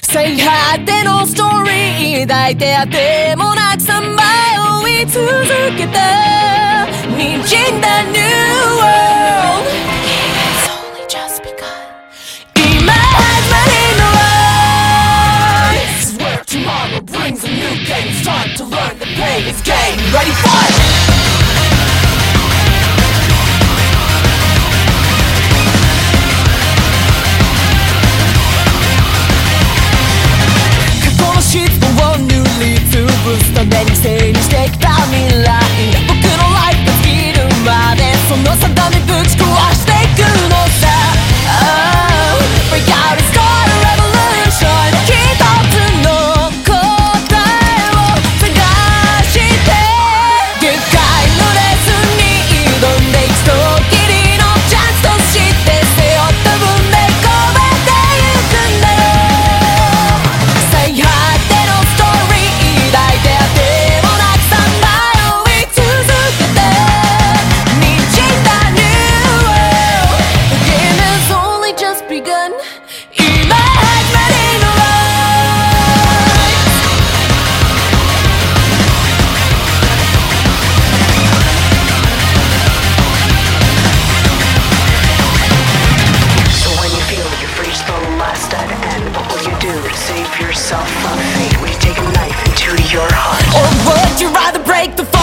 最果てのストーリー抱いてあてもなくさまよい続けた滲んだ New World It's only just begun 今始まりの This is where tomorrow brings a new game It's time to learn the pain is gain Ready for it質を塗りつぶすために整理してきた未来僕のライフが尽きるまでその定めぶち壊していくのさ Oh, break out and start a revolution 一つの答えを探してでかいのレースに挑んで一度きりのチャンスとして背負った分で込めてゆくんだよ最果て Yourself from fate. Will you take a knife into your heart? Or would you rather break the